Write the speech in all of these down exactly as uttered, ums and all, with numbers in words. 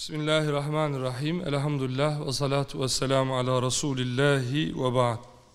Bismillahirrahmanirrahim. Elhamdülillah ve salatu ve selamu ala Resulillahi ve ba'd.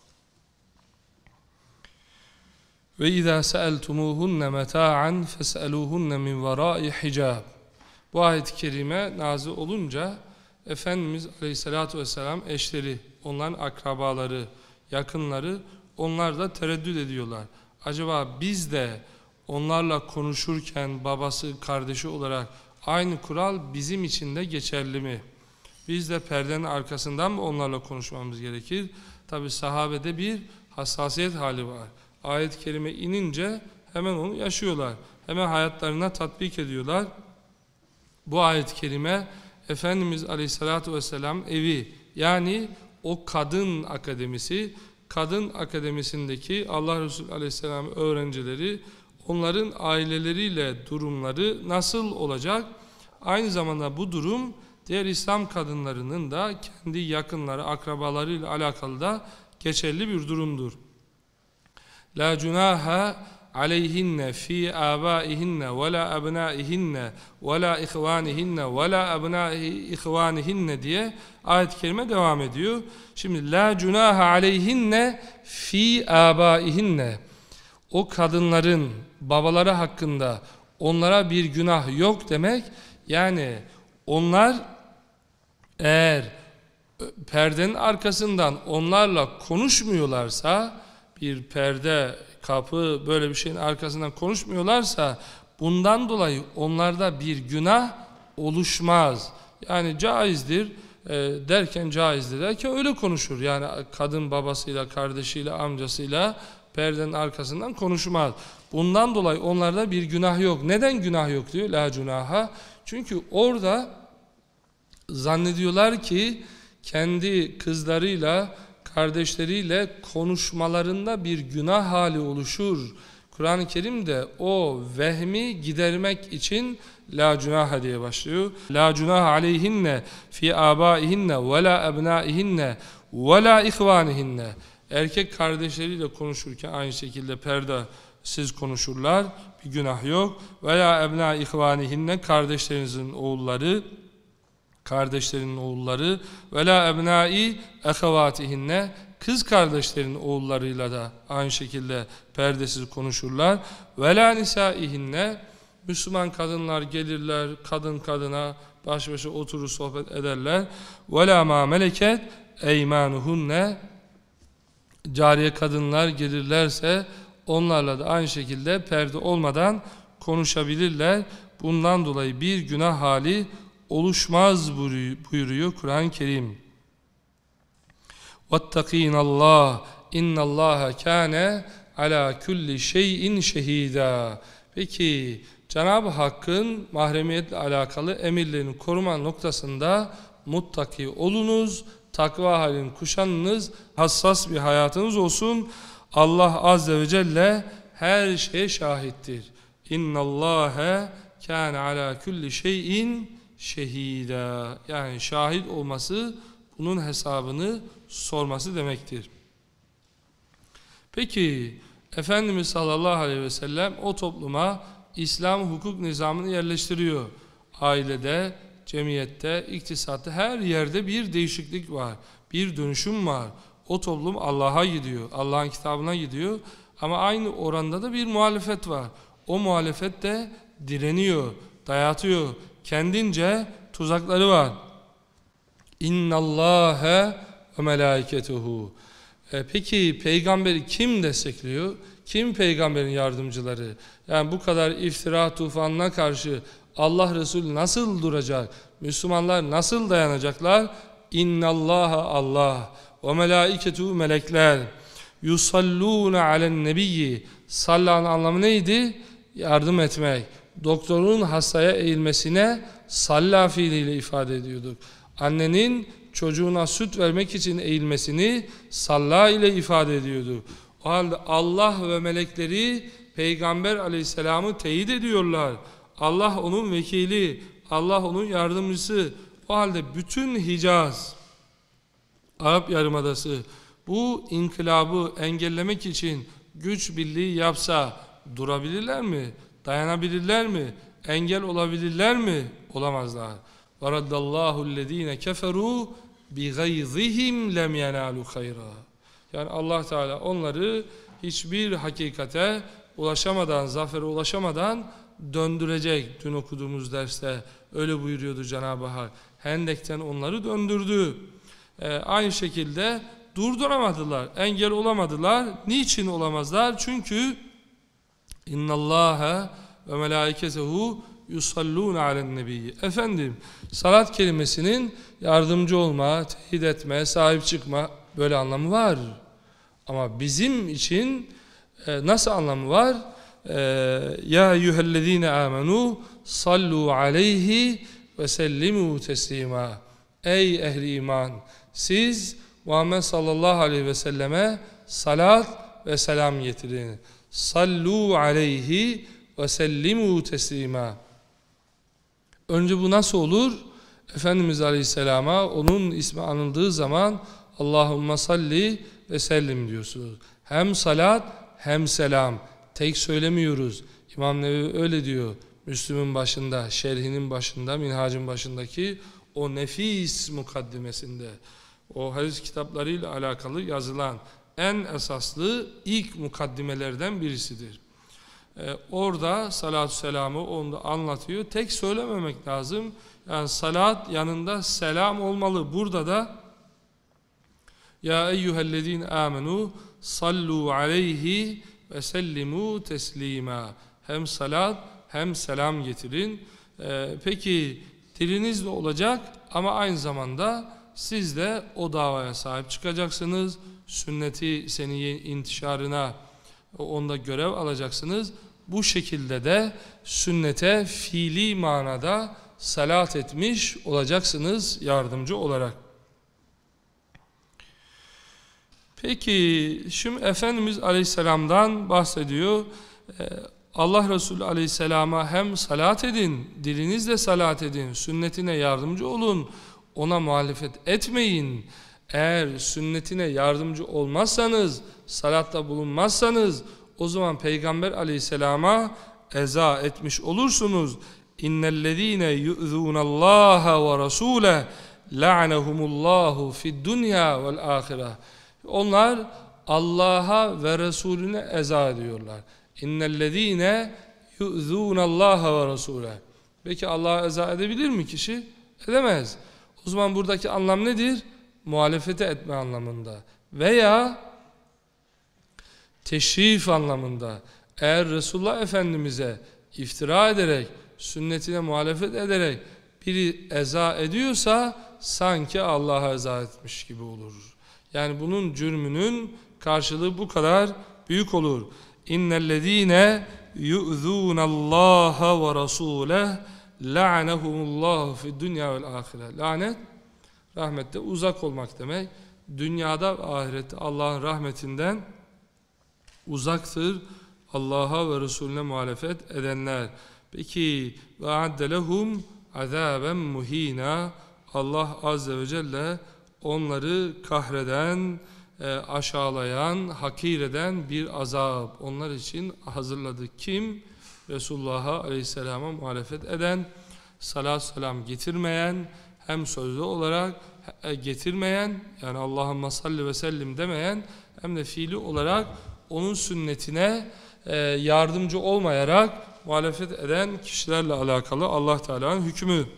Ve izâ seeltumuhunne meta'an fes'elûhunne min verâi hicab. Bu ayet-i kerime nazil olunca Efendimiz Aleyhisselatü Vesselam eşleri, onların akrabaları, yakınları, onlar da tereddüt ediyorlar. Acaba biz de onlarla konuşurken babası, kardeşi olarak aynı kural bizim için de geçerli mi? Biz de perdenin arkasından mı onlarla konuşmamız gerekir? Tabi sahabede bir hassasiyet hali var. Ayet-i kerime inince hemen onu yaşıyorlar. Hemen hayatlarına tatbik ediyorlar. Bu ayet-i kerime Efendimiz Aleyhisselatü Vesselam evi, yani o kadın akademisi, kadın akademisindeki Allah Resulü Aleyhisselam öğrencileri, onların aileleriyle durumları nasıl olacak? Aynı zamanda bu durum diğer İslam kadınlarının da kendi yakınları, akrabalarıyla alakalı da geçerli bir durumdur. La cunaha aleyhinne fi abaihinne ve la abnaihinne ve la ihvanihinne ve la abnai ihvanihinne diye ayet-i kerime devam ediyor. Şimdi la cunaha aleyhinne fi abaihinne, o kadınların babaları hakkında onlara bir günah yok demek. Yani onlar eğer perdenin arkasından onlarla konuşmuyorlarsa, bir perde, kapı, böyle bir şeyin arkasından konuşmuyorlarsa, bundan dolayı onlarda bir günah oluşmaz. Yani caizdir e, derken caizdir derken öyle konuşur. Yani kadın babasıyla, kardeşiyle, amcasıyla perdenin arkasından konuşmaz. Bundan dolayı onlarda bir günah yok. Neden günah yok diyor? La cunaha. Çünkü orada zannediyorlar ki kendi kızlarıyla, kardeşleriyle konuşmalarında bir günah hali oluşur. Kur'an-ı Kerim de o vehmi gidermek için la cunaha diye başlıyor. La cunaha aleyhinne fi abaihinne ve la ebnaihinne ve la ihvanihinne. Erkek kardeşleriyle konuşurken aynı şekilde perdesiz konuşurlar. Bir günah yok. Ve la ebna ihvanihinne, kardeşlerinizin oğulları, kardeşlerinin oğulları, ve la ebnai ehevatihinne, kız kardeşlerin oğullarıyla da aynı şekilde perdesiz konuşurlar. Ve la nisaihinne, Müslüman kadınlar gelirler, kadın kadına baş başa oturur sohbet ederler. Ve la ma meleket eymanuhunne, cariye kadınlar gelirlerse onlarla da aynı şekilde perde olmadan konuşabilirler. Bundan dolayı bir günah hali oluşmaz buyuruyor Kur'an-ı Kerim. وَاتَّقِينَ اللّٰهِ اِنَّ اللّٰهَ كَانَ عَلَى كُلِّ شَيْءٍ شَهِيدًا. Peki Cenab-ı Hakk'ın mahremiyetle alakalı emirlerini koruma noktasında muttaki olunuz, takva halini kuşanınız, hassas bir hayatınız olsun. Allah Azze ve Celle her şeye şahittir. اِنَّ اللّٰهَ كَانَ عَلَى كُلِّ شَيْءٍ şehida, yani şahit olması, bunun hesabını sorması demektir. Peki Efendimiz sallallahu aleyhi ve sellem o topluma İslam hukuk nizamını yerleştiriyor. Ailede, cemiyette, iktisatta, her yerde bir değişiklik var, bir dönüşüm var. O toplum Allah'a gidiyor, Allah'ın kitabına gidiyor, ama aynı oranda da bir muhalefet var. O muhalefet de direniyor, dayatıyor. Kendince tuzakları var. İnnallâhe ve melâiketuhu. E peki peygamberi kim destekliyor? Kim peygamberin yardımcıları? Yani bu kadar iftira tufanına karşı Allah Resulü nasıl duracak? Müslümanlar nasıl dayanacaklar? İnnallâhe, Allah, ve melâiketuhu, melekler, yusallûne alen nebiyyi. Sallanın anlamı neydi? Yardım etmek. Doktorun hastaya eğilmesine salla fiiliyle ifade ediyorduk. Annenin çocuğuna süt vermek için eğilmesini salla ile ifade ediyorduk. O halde Allah ve melekleri Peygamber aleyhisselamı teyit ediyorlar. Allah onun vekili, Allah onun yardımcısı. O halde bütün Hicaz, Arap Yarımadası bu inkılabı engellemek için güç birliği yapsa durabilirler mi? Dayanabilirler mi? Engel olabilirler mi? Olamazlar. Ve raddallahu ellezine keferu bi gayzihim lem yenalu hayra. Yani Allah Teala onları hiçbir hakikate ulaşamadan, zafere ulaşamadan döndürecek. Dün okuduğumuz derste öyle buyuruyordu Cenab-ı Hak. Hendek'ten onları döndürdü. Ee, aynı şekilde durduramadılar, engel olamadılar. Niçin olamazlar? Çünkü İnnallâhe ve melâiketehu yusallûne alen nebiyyi. Efendim, salat kelimesinin yardımcı olma, teyit etme, sahip çıkma böyle anlamı var. Ama bizim için e, nasıl anlamı var? E, ya eyyühellezîne âmenû sallu aleyhi ve sellimû teslîmâ. Ey ehli iman! Siz Muhammed sallallahu aleyhi ve selleme salat ve selam getirin. Sallu aleyhi ve sellimu teslima. Önce bu nasıl olur? Efendimiz Aleyhisselam'a onun ismi anıldığı zaman Allahümme salli ve sellim diyorsunuz. Hem salat hem selam. Tek söylemiyoruz. İmam Nevevi öyle diyor. Müslüm'ün başında, şerhinin başında, minhacın başındaki o nefis mukaddimesinde, o hadis kitaplarıyla alakalı yazılan en esaslı ilk mukaddimelerden birisidir. Ee, orada salatü selamı onu anlatıyor. Tek söylememek lazım. Yani salat yanında selam olmalı. Burada da ya eyyühellezine amenu sallu aleyhi ve sellimu teslima. Hem salat hem selam getirin. Ee, peki dilinizle olacak ama aynı zamanda siz de o davaya sahip çıkacaksınız. Sünneti seniyye intişarına onda görev alacaksınız. Bu şekilde de sünnete fiili manada salat etmiş olacaksınız yardımcı olarak. Peki şimdi Efendimiz Aleyhisselam'dan bahsediyor. Ee, Allah Resulü Aleyhisselam'a hem salat edin, dilinizle salat edin, sünnetine yardımcı olun, ona muhalefet etmeyin. Eğer sünnetine yardımcı olmazsanız, salatta bulunmazsanız, o zaman Peygamber Aleyhisselam'a eza etmiş olursunuz. İnnellezîne yu'zûnallâhe ve rasûleh la'nehumullâhu fid-dunya vel-âhireh. Onlar Allah'a ve Resulüne eza ediyorlar. İnnellezîne yu'zûnallâhe ve rasûleh. Peki Allah'a eza edebilir mi kişi? Edemez. O zaman buradaki anlam nedir? Muhalefete etme anlamında. Veya teşrif anlamında. Eğer Resulullah Efendimiz'e iftira ederek, sünnetine muhalefet ederek biri eza ediyorsa sanki Allah'a eza etmiş gibi olur. Yani bunun cürmünün karşılığı bu kadar büyük olur. İnnellezîne yu'zûnallâhe ve rasûleh la'nehumullahu fid-dunya vel-âhireh. Lanet, rahmette uzak olmak demek. Dünyada ve ahirette Allah'ın rahmetinden uzaktır Allah'a ve Resulüne muhalefet edenler. Peki ve adde lehum azaben muhina. Allah azze ve celle onları kahreden, aşağılayan, hakir eden bir azap onlar için hazırladı. Kim? Resulullah'a aleyhisselama muhalefet eden, salat selam getirmeyen, hem sözlü olarak getirmeyen, yani Allahümme salli ve sellim demeyen, hem de fiili olarak onun sünnetine yardımcı olmayarak muhalefet eden kişilerle alakalı Allah Teala'nın hükmü.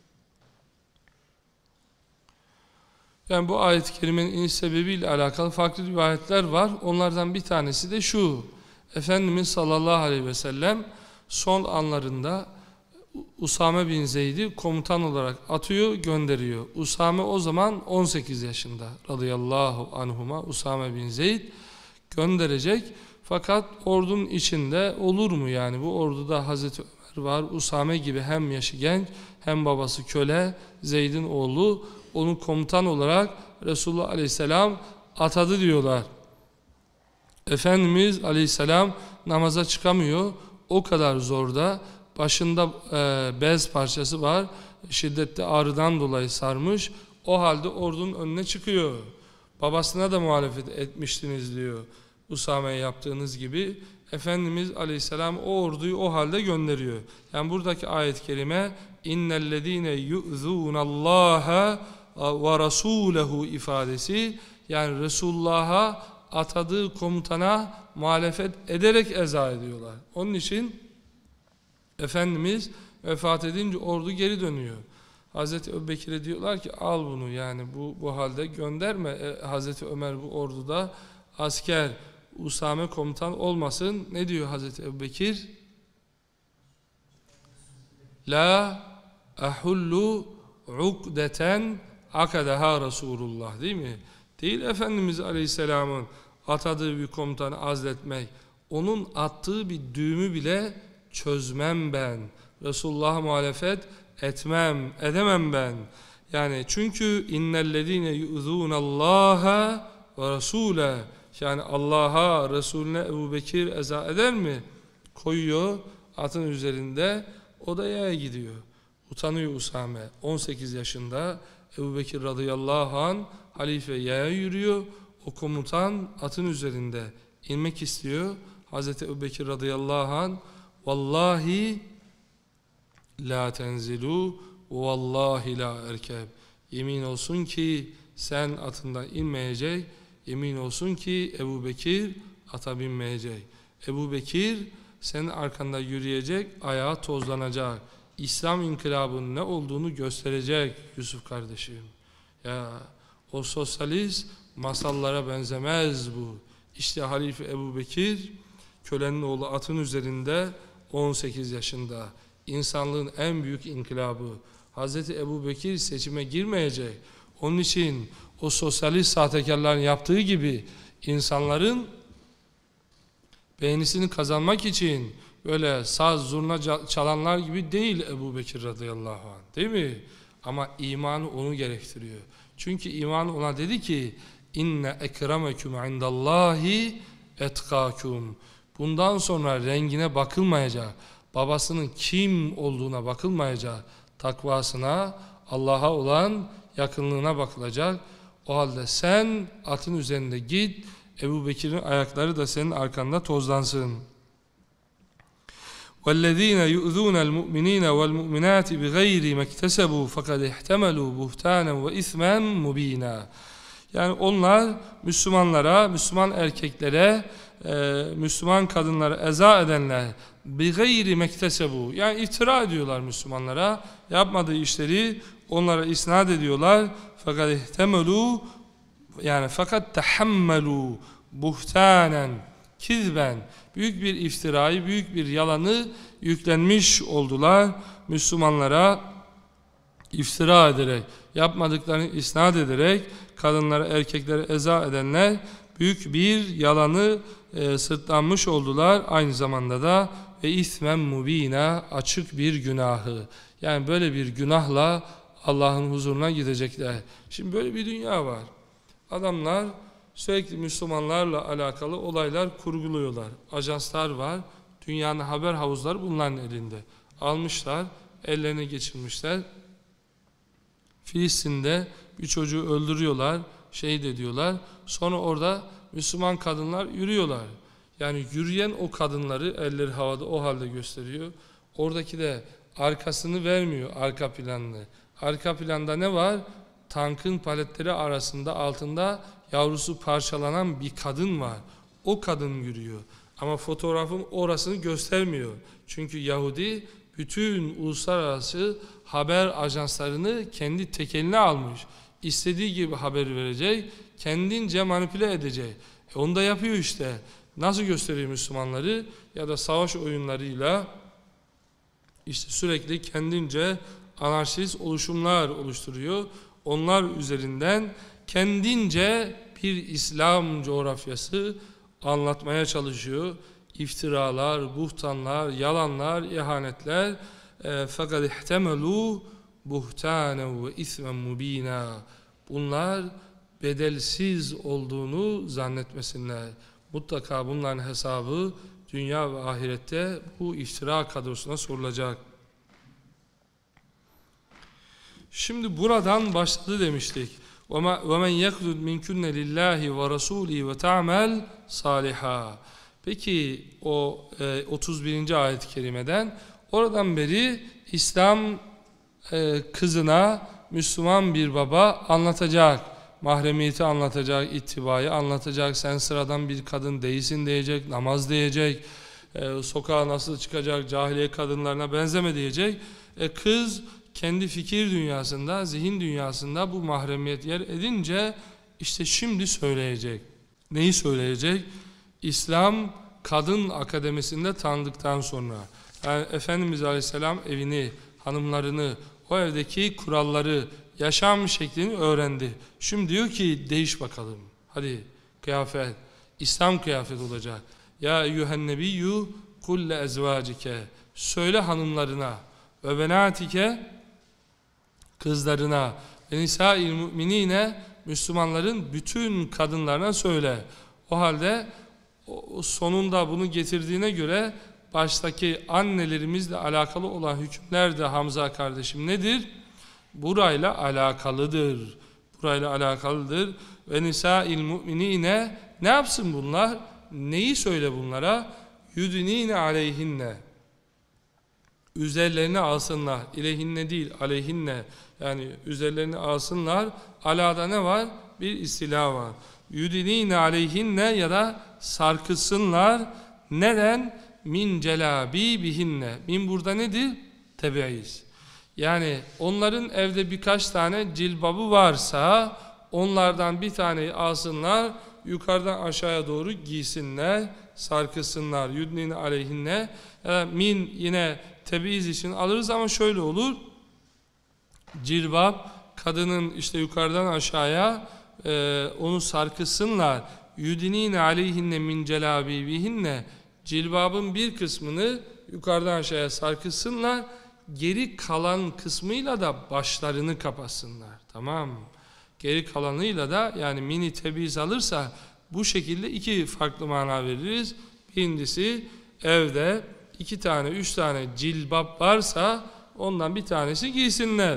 Yani bu ayet-i kerimenin iniş sebebiyle alakalı farklı rivayetler var. Onlardan bir tanesi de şu: Efendimiz sallallahu aleyhi ve sellem son anlarında Usame bin Zeyd'i komutan olarak atıyor, gönderiyor. Usame o zaman on sekiz yaşında radıyallahu anhuma. Usame bin Zeyd gönderecek. Fakat ordunun içinde olur mu yani? Bu orduda Hazreti Ömer var. Usame gibi hem yaşı genç hem babası köle, Zeyd'in oğlu. Onu komutan olarak Resulullah aleyhisselam atadı diyorlar. Efendimiz aleyhisselam namaza çıkamıyor. O kadar zorda. Başında e, bez parçası var. Şiddetli ağrıdan dolayı sarmış. O halde ordunun önüne çıkıyor. Babasına da muhalefet etmiştiniz diyor. Usame'ye yaptığınız gibi Efendimiz Aleyhisselam o orduyu o halde gönderiyor. Yani buradaki ayet-i kerime innellezine yu'zunallaha ve rasulehu ifadesi, yani Resulullah'a atadığı komutana muhalefet ederek eza ediyorlar. Onun için Efendimiz vefat edince ordu geri dönüyor. Hazreti Ebubekir'e diyorlar ki al bunu, yani bu, bu halde gönderme. E, Hazreti Ömer bu orduda asker, Usame komutan olmasın. Ne diyor Hazreti Ebubekir? La ahullu ukdeten akadaha Resulullah, değil mi? Değil Efendimiz Aleyhisselam'ın atadığı bir komutanı azletmek. Onun attığı bir düğümü bile çözmem ben. Resulullah'a muhalefet etmem, edemem ben. Yani çünkü innellezine yu'zunallaha ve rasule, yani Allah'a, Resulüne Ebubekir eza eder mi? Koyuyor atın üzerinde, o da yaya gidiyor. Utanıyor Usame. on sekiz yaşında Ebubekir radıyallahu anh halife yaya yürüyor. O komutan atın üzerinde inmek istiyor. Hazreti Ebubekir radıyallahu anh vallahi la tenzilu vallahi la erkeb. Yemin olsun ki sen atından inmeyecek. Yemin olsun ki Ebubekir ata binmeyecek. Ebubekir senin arkanda yürüyecek, ayağı tozlanacak. İslam inkılabının ne olduğunu gösterecek Yusuf kardeşim. Ya o sosyalist masallara benzemez bu. İşte Halife Ebubekir, kölenin oğlu atın üzerinde on sekiz yaşında. İnsanlığın en büyük inkılabı. Hazreti Ebubekir seçime girmeyecek. Onun için o sosyalist sahtekarların yaptığı gibi insanların beğenisini kazanmak için böyle saz zurna çalanlar gibi değil Ebubekir radıyallahu anh, değil mi? Ama imanı onu gerektiriyor. Çünkü iman ona dedi ki inne ekremekum indallahi etkâkum. Bundan sonra rengine bakılmayacak, babasının kim olduğuna bakılmayacak, takvasına, Allah'a olan yakınlığına bakılacak. O halde sen atın üzerinde git, Ebubekir'in ayakları da senin arkanda tozlansın. وَالَّذ۪ينَ يُؤْذُونَ الْمُؤْمِن۪ينَ وَالْمُؤْمِنَاتِ بِغَيْرِ مَكْتَسَبُوا فَقَدْ اِحْتَمَلُوا بُهْتَانًا وَاِثْمًا مُب۪ينًا. Yani onlar Müslümanlara, Müslüman erkeklere, e, Müslüman kadınlara eza edenler بِغَيْرِ مَكْتَسَبُوا, yani iftira ediyorlar Müslümanlara, yapmadığı işleri onlara isnat ediyorlar. فَقَدْ اِحْتَمَلُوا, yani fakat tahammelu buhtanen kizben, büyük bir iftirayı, büyük bir yalanı yüklenmiş oldular. Müslümanlara iftira ederek, yapmadıklarını isnat ederek kadınlara, erkeklere eza edenler büyük bir yalanı e, sırtlanmış oldular. Aynı zamanda da ve ismen mubina, açık bir günahı. Yani böyle bir günahla Allah'ın huzuruna gidecekler. Şimdi böyle bir dünya var. Adamlar sürekli Müslümanlarla alakalı olaylar kurguluyorlar. Ajanslar var. Dünyanın haber havuzları bunların elinde. Almışlar, ellerine geçirmişler. Filistin'de bir çocuğu öldürüyorlar, şehit ediyorlar. Sonra orada Müslüman kadınlar yürüyorlar. Yani yürüyen o kadınları elleri havada o halde gösteriyor. Oradaki de arkasını vermiyor, arka planını. Arka planda ne var? Tankın paletleri arasında, altında yavrusu parçalanan bir kadın var. O kadın yürüyor. Ama fotoğrafın orasını göstermiyor. Çünkü Yahudi bütün uluslararası haber ajanslarını kendi tekeline almış. İstediği gibi haber verecek, kendince manipüle edecek. E onu da yapıyor işte. Nasıl gösteriyor Müslümanları? Ya da savaş oyunlarıyla işte sürekli kendince anarşist oluşumlar oluşturuyor. Onlar üzerinden kendince bir İslam coğrafyası anlatmaya çalışıyor. İftiralar, buhtanlar, yalanlar, ihanetler. E, fakat ihtemelu buhtanen ve ismen mubina. Bunlar bedelsiz olduğunu zannetmesinler. Mutlaka bunların hesabı dünya ve ahirette bu iftira kadrosuna sorulacak. Şimdi buradan başladı demiştik. وَمَنْ يَقْلُدْ مِنْكُنَّ لِلّٰهِ وَرَسُولِهِ وَتَعْمَلْ صَالِحًا. Peki o e, otuz birinci ayet-i kerimeden oradan beri İslam e, kızına Müslüman bir baba anlatacak. Mahremiyeti anlatacak, ittibayı anlatacak, sen sıradan bir kadın değilsin diyecek, namaz diyecek, e, sokağa nasıl çıkacak, cahiliye kadınlarına benzeme diyecek. E, kız kendi fikir dünyasında, zihin dünyasında bu mahremiyet yer edince işte şimdi söyleyecek. Neyi söyleyecek? İslam Kadın Akademisi'nde tanıdıktan sonra, yani Efendimiz Aleyhisselam evini, hanımlarını, o evdeki kuralları, yaşam şeklini öğrendi. Şimdi diyor ki değiş bakalım. Hadi kıyafet, İslam kıyafet olacak. Ya eyyühen nebiyyü kulle ezvacike. Söyle hanımlarına ve benatike, kızlarına ve nisâ-il müminine, Müslümanların bütün kadınlarına söyle. O halde o sonunda bunu getirdiğine göre baştaki annelerimizle alakalı olan hükümler de Hamza kardeşim nedir? Burayla alakalıdır. Burayla alakalıdır. Ve nisâ-il müminine, ne yapsın bunlar? Neyi söyle bunlara? Yudnîne aleyhinne. Üzerlerine alsınlar. İleyhinne değil, aleyhinne. Yani üzerlerine alsınlar. Alada ne var? Bir istila var. Yudnîne aleyhinne ya da sarkısınlar. Neden? Min celâbî bihinne. Min burada nedir? Tebeiz. Yani onların evde birkaç tane cilbabı varsa onlardan bir taneyi alsınlar, yukarıdan aşağıya doğru giysinler, sarkısınlar. Yudnîne aleyhinne. Yani min yine tebiiz için alırız ama şöyle olur. Cilbab, kadının işte yukarıdan aşağıya e, onu sarkısınlar. Yudnîne aleyhinne min celâbî bihinne. Cilbabın bir kısmını yukarıdan aşağıya sarkısınlar. Geri kalan kısmıyla da başlarını kapatsınlar. Tamam mı? Geri kalanıyla da, yani mini tebiz alırsa bu şekilde iki farklı mana veririz. Birincisi, evde iki tane, üç tane cilbab varsa ondan bir tanesi giysinler.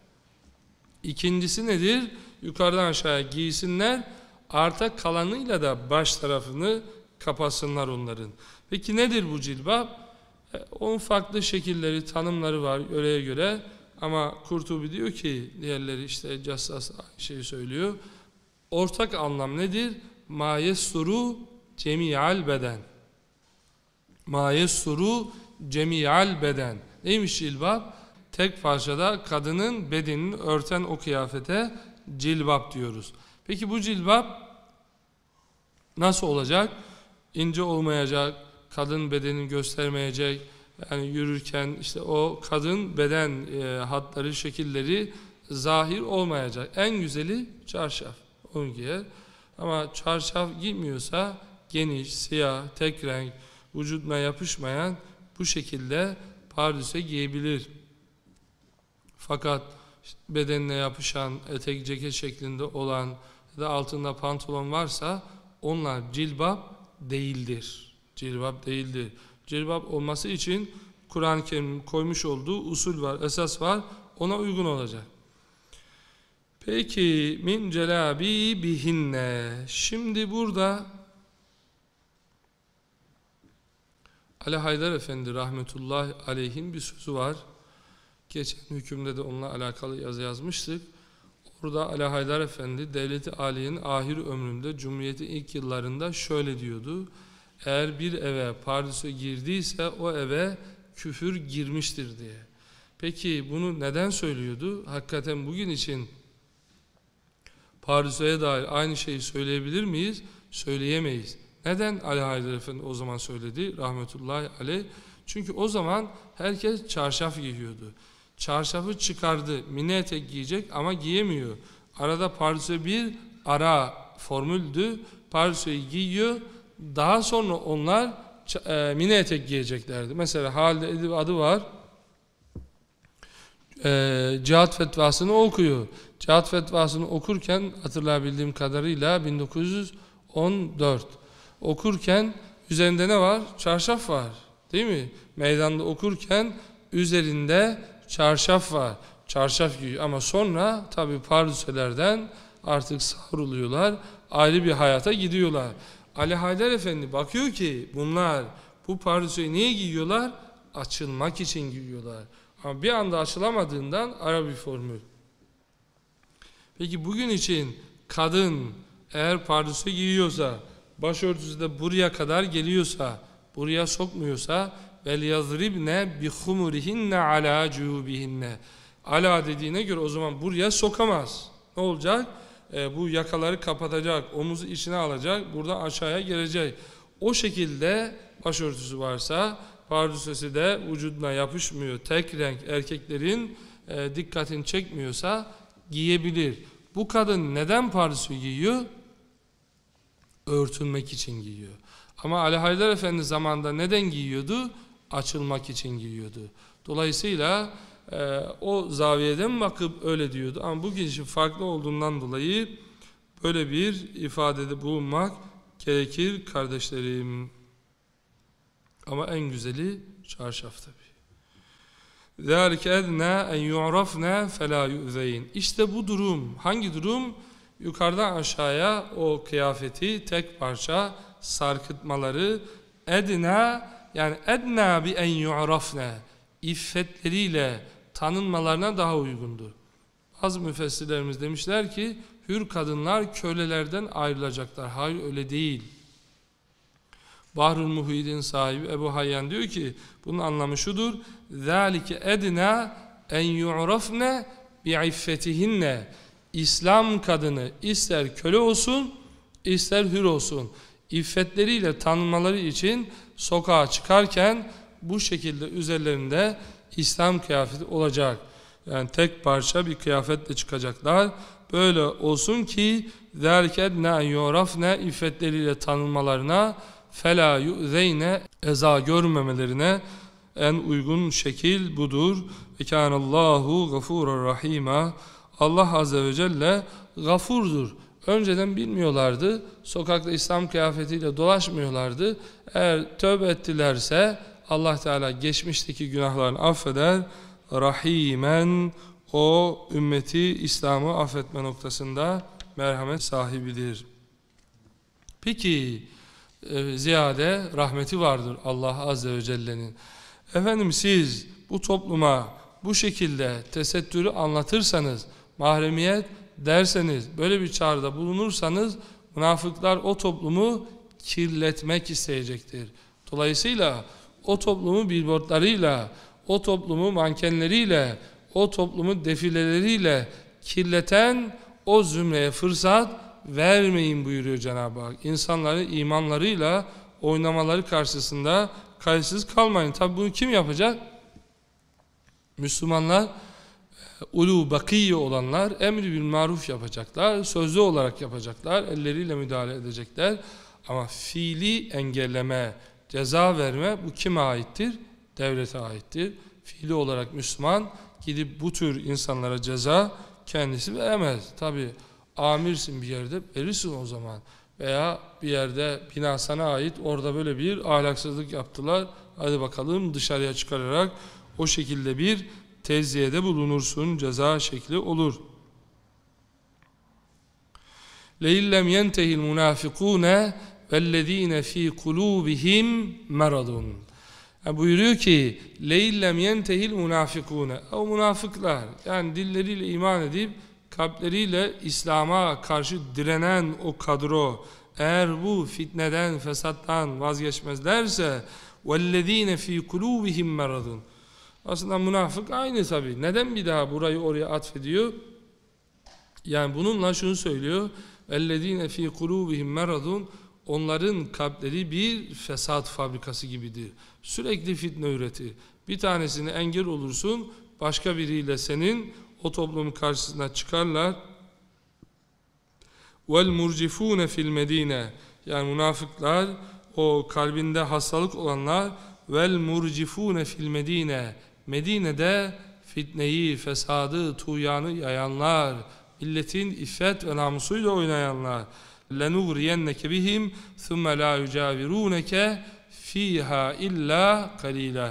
İkincisi nedir? Yukarıdan aşağıya giysinler. Arta kalanıyla da baş tarafını kapatsınlar onların. Peki nedir bu cilbab? Onun farklı şekilleri, tanımları var yöreye göre. Ama Kurtubi diyor ki, diğerleri işte Cassas aynı şeyi söylüyor. Ortak anlam nedir? Ma yessuru cemiyal beden. Ma yessuru cemiyal beden. Neymiş cilbab? Tek parçada kadının bedenini örten o kıyafete cilbab diyoruz. Peki bu cilbab nasıl olacak? İnce olmayacak, kadın bedenini göstermeyecek. Yani yürürken işte o kadın beden e, hatları, şekilleri zahir olmayacak. En güzeli çarşaf. Onu giyer. Ama çarşaf giymiyorsa geniş, siyah, tek renk, vücuduna yapışmayan bu şekilde pardüse giyebilir. Fakat işte bedenine yapışan, etek ceket şeklinde olan ya da altında pantolon varsa onlar cilbab değildir. Cilbab değildir. Cilbab olması için Kur'an-ı Kerim'in koymuş olduğu usul var, esas var. Ona uygun olacak. Peki min celâbî bihinne. Şimdi burada Ali Haydar Efendi rahmetullahi aleyhin bir sözü var. Geçen hükümde de onunla alakalı yazı yazmıştık. Orada Ali Haydar Efendi Devlet-i Aliye'nin ahir ömründe Cumhuriyet'in ilk yıllarında şöyle diyordu. Eğer bir eve pardüse girdiyse o eve küfür girmiştir diye. Peki bunu neden söylüyordu? Hakikaten bugün için pardüseye dair aynı şeyi söyleyebilir miyiz? Söyleyemeyiz. Neden Ali Haydar Efendi o zaman söyledi? Rahmetullahi aleyh. Çünkü o zaman herkes çarşaf giyiyordu. Çarşafı çıkardı, mini etek giyecek ama giyemiyor. Arada pardüse bir ara formüldü. Pardüseyi giyiyor. Daha sonra onlar e, mini etek giyeceklerdi. Mesela Halide Edip adı var. E, cihat fetvasını okuyor. Cihat fetvasını okurken hatırlayabildiğim kadarıyla bin dokuz yüz on dört okurken üzerinde ne var? Çarşaf var. Değil mi? Meydanda okurken üzerinde çarşaf var. Çarşaf giyiyor. Ama sonra tabii pardüselerden artık savruluyorlar, ayrı bir hayata gidiyorlar. Ali Haydar Efendi bakıyor ki bunlar bu pardösüyü niye giyiyorlar? Açılmak için giyiyorlar. Ama bir anda açılamadığından ara bir formül. Peki bugün için kadın eğer pardösü giyiyorsa, başörtüsü de buraya kadar geliyorsa, buraya sokmuyorsa وَلْيَضْرِبْنَ بِخُمُرِهِنَّ عَلَى جُوبِهِنَّ Ala dediğine göre o zaman buraya sokamaz. Ne olacak? E, bu yakaları kapatacak, omuzu içine alacak, buradan aşağıya gelecek. O şekilde başörtüsü varsa, pardösüsü de vücuduna yapışmıyor, tek renk, erkeklerin e, dikkatini çekmiyorsa giyebilir. Bu kadın neden pardösü giyiyor? Örtünmek için giyiyor. Ama Ali Haydar Efendi zamanında neden giyiyordu? Açılmak için giyiyordu. Dolayısıyla e, o zaviyeden bakıp öyle diyordu. Ama bugün için farklı olduğundan dolayı böyle bir ifadede bulunmak gerekir kardeşlerim. Ama en güzeli çarşaf tabii. ذَٰلِكَ اَدْنَا اَنْ يُعْرَفْنَا فَلَا يُؤْذَيْنَ İşte bu durum. Hangi durum? Yukarıdan aşağıya o kıyafeti tek parça sarkıtmaları edna yani edna bi en yu'rafna iffetleriyle tanınmalarına daha uygundur. Bazı müfessirlerimiz demişler ki hür kadınlar kölelerden ayrılacaklar. Hayır öyle değil. Bahrul Muhit'in sahibi Ebu Hayyan diyor ki bunun anlamı şudur. ذَٰلِكَ اَدْنَا اَنْ يُعْرَفْنَ بِعِفَّتِهِنَّ İslam kadını ister köle olsun, ister hür olsun, iffetleriyle tanınmaları için sokağa çıkarken bu şekilde üzerlerinde İslam kıyafeti olacak. Yani tek parça bir kıyafetle çıkacaklar. Böyle olsun ki ذَٰلِكَ اَدْنَا يُعْرَفْنَ iffetleriyle tanınmalarına فَلَا يُؤْذَيْنَ eza görmemelerine en uygun şekil budur. وَكَانَ اللّٰهُ غَفُورًا رَحِيمًا Allah Azze ve Celle gafurdur. Önceden bilmiyorlardı. Sokakta İslam kıyafetiyle dolaşmıyorlardı. Eğer tövbe ettilerse Allah Teala geçmişteki günahlarını affeder. Rahimen o ümmeti İslam'ı affetme noktasında merhamet sahibidir. Peki e, ziyade rahmeti vardır Allah Azze ve Celle'nin. Efendim siz bu topluma bu şekilde tesettürü anlatırsanız, mahremiyet derseniz, böyle bir çağrıda bulunursanız münafıklar o toplumu kirletmek isteyecektir. Dolayısıyla o toplumu billboardlarıyla, o toplumu mankenleriyle, o toplumu defileleriyle kirleten o zümreye fırsat vermeyin buyuruyor Cenab-ı Hak. İnsanları imanlarıyla oynamaları karşısında kayıtsız kalmayın. Tabi bunu kim yapacak? Müslümanlar, ulu bakiye olanlar emri bil maruf yapacaklar, sözlü olarak yapacaklar, elleriyle müdahale edecekler. Ama fiili engelleme, ceza verme bu kime aittir? Devlete aittir. Fiili olarak Müslüman gidip bu tür insanlara ceza kendisi veremez. Tabi amirsin bir yerde verirsin o zaman. Veya bir yerde bina sana ait, orada böyle bir ahlaksızlık yaptılar. Hadi bakalım dışarıya çıkararak o şekilde bir teziyede bulunursun, ceza şekli olur. لَاِلَّمْ يَنْتَهِ الْمُنَافِقُونَ وَالَّذ۪ينَ ف۪ي قُلُوبِهِمْ مَرَضٌ yani buyuruyor ki لَاِلَّمْ يَنْتَهِ الْمُنَافِقُونَ o münafıklar yani dilleriyle iman edip kalpleriyle İslam'a karşı direnen o kadro eğer bu fitneden, fesattan vazgeçmezlerse وَالَّذ۪ينَ ف۪ي قُلُوبِهِمْ مَرَضٌ aslında münafık aynı tabi. Neden bir daha burayı oraya atfediyor? Yani bununla şunu söylüyor. اَلَّذ۪ينَ ف۪ي قُلُوبِهِمْ مَرَضٌ onların kalpleri bir fesat fabrikası gibidir. Sürekli fitne üretir. Bir tanesine engel olursun, başka biriyle senin o toplumun karşısına çıkarlar. وَالْمُرْجِفُونَ فِي الْمَد۪ينَ yani münafıklar, o kalbinde hastalık olanlar وَالْمُرْجِفُونَ فِي الْمَد۪ينَ Medine'de fitneyi, fesadı, tuğyanı yayanlar, milletin iffet ve namusuyla oynayanlar. لَنُغْرِيَنَّكَ بِهِمْ ثُمَّ لَا يُجَاوِرُونَكَ ف۪يهَا اِلَّا قَلِيلًا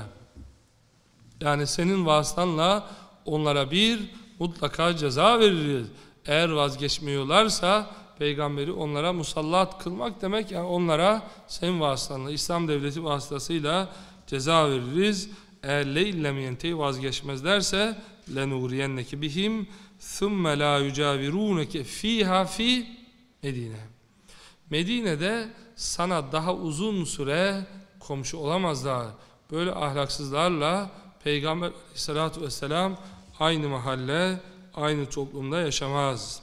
yani senin vasıtanla onlara bir mutlaka ceza veririz. Eğer vazgeçmiyorlarsa peygamberi onlara musallat kılmak demek, yani onlara senin vasıtanla, İslam devleti vasıtasıyla ceza veririz. Eğer leillem yenteyi vazgeçmezlerse lenuriyenneke bihim thumme la yucaviruneke fiha fi Medine. Medine'de sana daha uzun süre komşu olamazlar. Böyle ahlaksızlarla Peygamber Aleyhisselatü Vesselam aynı mahalle, aynı toplumda yaşamaz.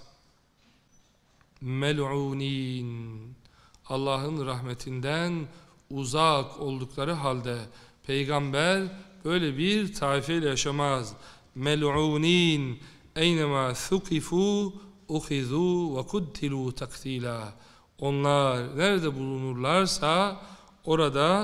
Mel'unin, Allah'ın rahmetinden uzak oldukları halde Peygamber böyle bir taifeyle yaşamaz. Mel'unin eynema thukifu uhizu ve kudtilu taktila. Onlar nerede bulunurlarsa orada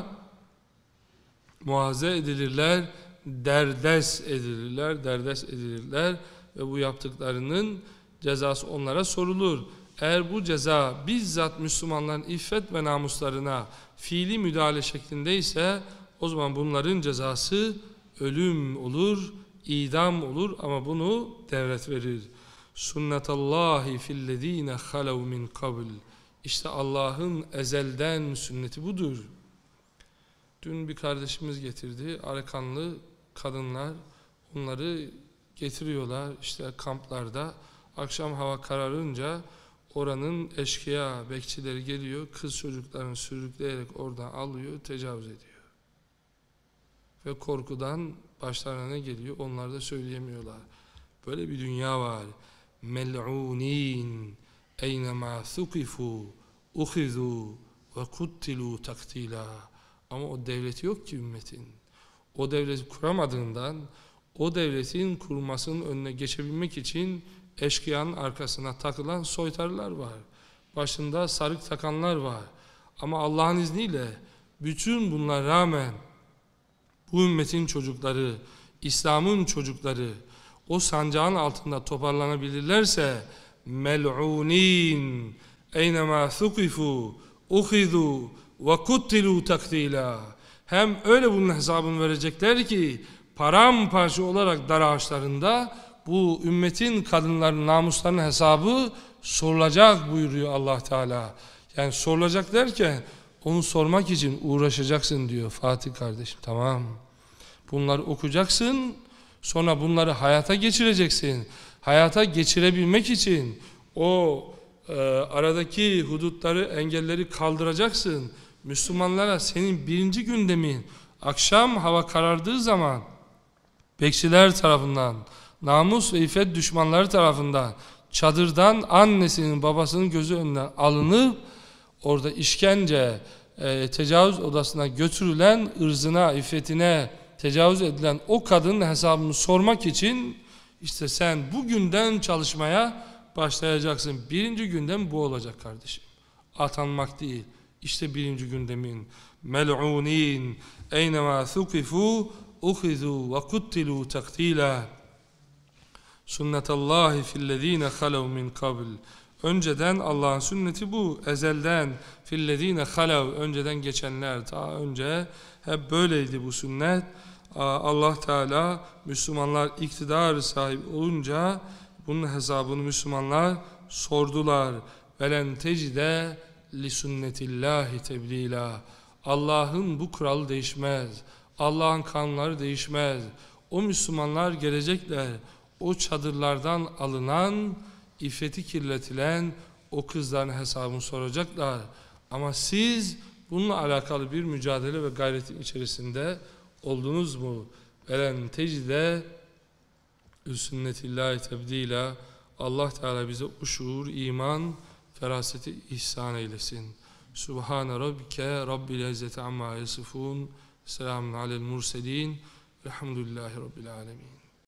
muhaze edilirler, derdest edilirler, derdest edilirler ve bu yaptıklarının cezası onlara sorulur. Eğer bu ceza bizzat Müslümanların iffet ve namuslarına fiili müdahale şeklindeyse o zaman bunların cezası ölüm olur, idam olur, ama bunu devlet verir. Sünnetallahi fillezine halev min kabl. İşte Allah'ın ezelden sünneti budur. Dün bir kardeşimiz getirdi, Arakanlı kadınlar, onları getiriyorlar işte kamplarda. Akşam hava kararınca oranın eşkıya bekçileri geliyor, kız çocuklarını sürükleyerek oradan alıyor, tecavüz ediyor. Ve korkudan başlarına ne geliyor onlar da söyleyemiyorlar. Böyle bir dünya var. Mel'unin eynema thukifu uhizu ve kuttilu taktila. Ama o devleti yok ki ümmetin. O devleti kuramadığından o devletin kurmasının önüne geçebilmek için eşkıyanın arkasına takılan soytarılar var. Başında sarık takanlar var. Ama Allah'ın izniyle bütün bunlara rağmen bu ümmetin çocukları, İslam'ın çocukları o sancağın altında toparlanabilirlerse mel'unin eynema thukifu uhizu ve kuttilu taktila. Hem öyle bunun hesabını verecekler ki paramparça olarak dar ağaçlarında bu ümmetin kadınların namuslarının hesabı sorulacak buyuruyor Allah Teala. Yani sorulacak derken onu sormak için uğraşacaksın diyor Fatih kardeşim. Tamam. Bunları okuyacaksın. Sonra bunları hayata geçireceksin. Hayata geçirebilmek için o e, aradaki hudutları, engelleri kaldıracaksın. Müslümanlara senin birinci gündemin akşam hava karardığı zaman bekçiler tarafından, namus ve iffet düşmanları tarafından çadırdan annesinin babasının gözü önünden alınıp orada işkence, e, tecavüz odasına götürülen, ırzına, iffetine tecavüz edilen o kadının hesabını sormak için işte sen bugünden çalışmaya başlayacaksın. Birinci gündem bu olacak kardeşim. Atanmak değil. İşte birinci gündemin. Mel'unin eynema thukifu uhizu ve kuttilu taktila. Sünnetallahi fillezine halev min kabl. Önceden Allah'ın sünneti bu. Ezelden fillezine halev, önceden geçenler, daha önce hep böyleydi bu sünnet. Allah Teala Müslümanlar iktidar sahibi olunca bunun hesabını Müslümanlar sordular. Velen tecide li sünnetillahi tebdila. Allah'ın bu kuralı değişmez. Allah'ın kanunları değişmez. O Müslümanlar gelecekler. O çadırlardan alınan, iffeti kirletilen o kızların hesabını soracaklar. Ama siz bununla alakalı bir mücadele ve gayretin içerisinde oldunuz mu? Velen tecide sünnetillahi tebdila. Allah Teala bize o şuur, iman, feraseti ihsan eylesin. Subhane rabbike rabbil izzeti amma yasifun. Selamun alel murselin. Elhamdülillahi rabbil alemin.